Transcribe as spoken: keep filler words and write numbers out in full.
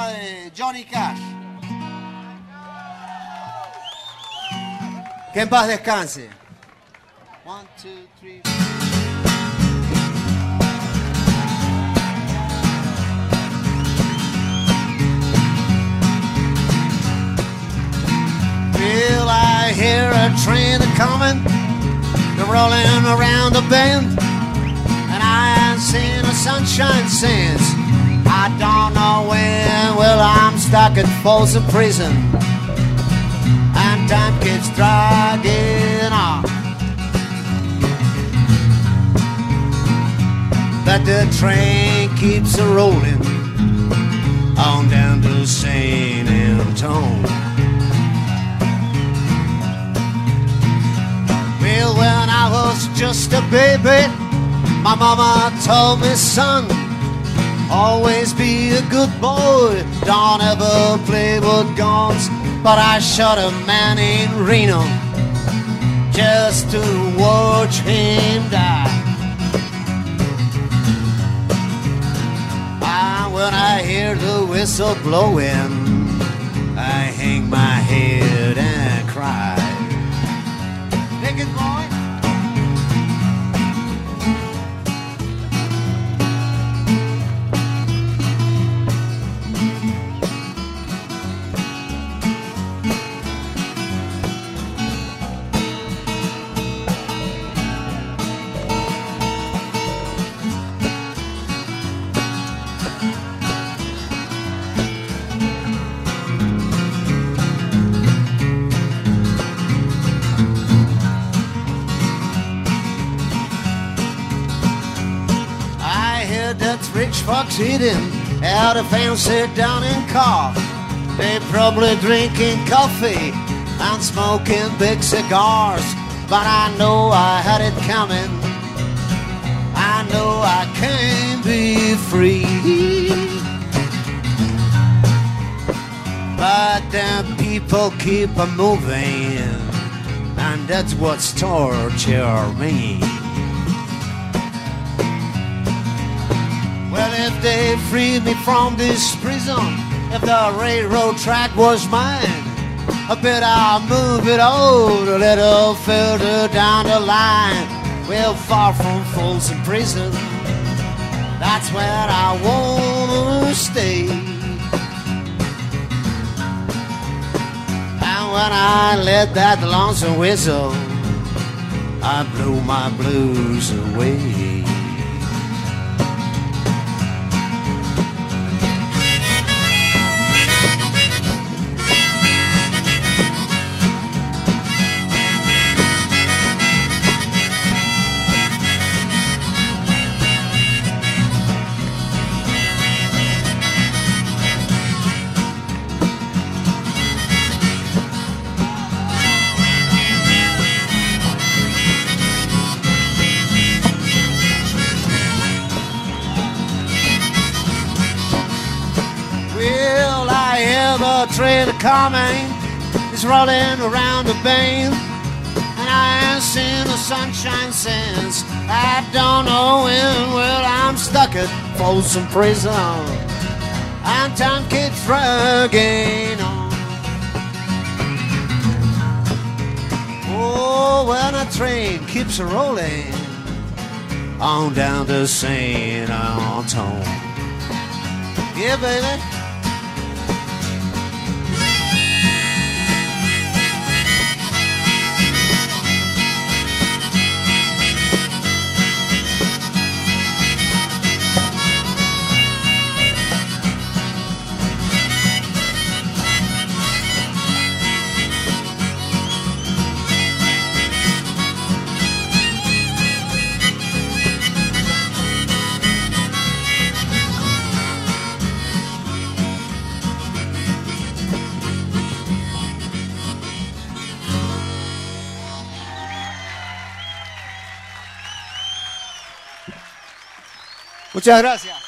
tema de Johnny Cash. Que en paz descanse. One, two, three. Well, I hear a train a-coming, they're rolling around the bend, and I ain't seen the sunshine since I don't know when. Well, I'm stuck at Folsom Prison, and time keeps dragging on, but the train keeps a-rolling on down to Saint Antone. Well, when I was just a baby, my mama told me, son, always be a good boy, don't ever play with guns. But I shot a man in Reno just to watch him die. And when I hear the whistle blowing, I hang my head and cry. Naked boy. Rich folks eating out of fancy dining car. They probably drinking coffee and smoking big cigars. But I know I had it coming, I know I can't be free. But them people keep a moving, and that's what's torture me. Well, if they freed me from this prison, if the railroad track was mine, I bet I'll move it out a little further down the line. Well, far from Folsom Prison, that's where I wanna stay. And when I let that lonesome whistle, I blew my blues away. The train a-coming is rolling around the bend, and I ain't seen the sunshine since I don't know when. Well, I'm stuck at Folsom Prison, and time keeps dragging on. Oh, when a train keeps a-rolling on down to Saint Antone. Yeah, baby. Muchas gracias.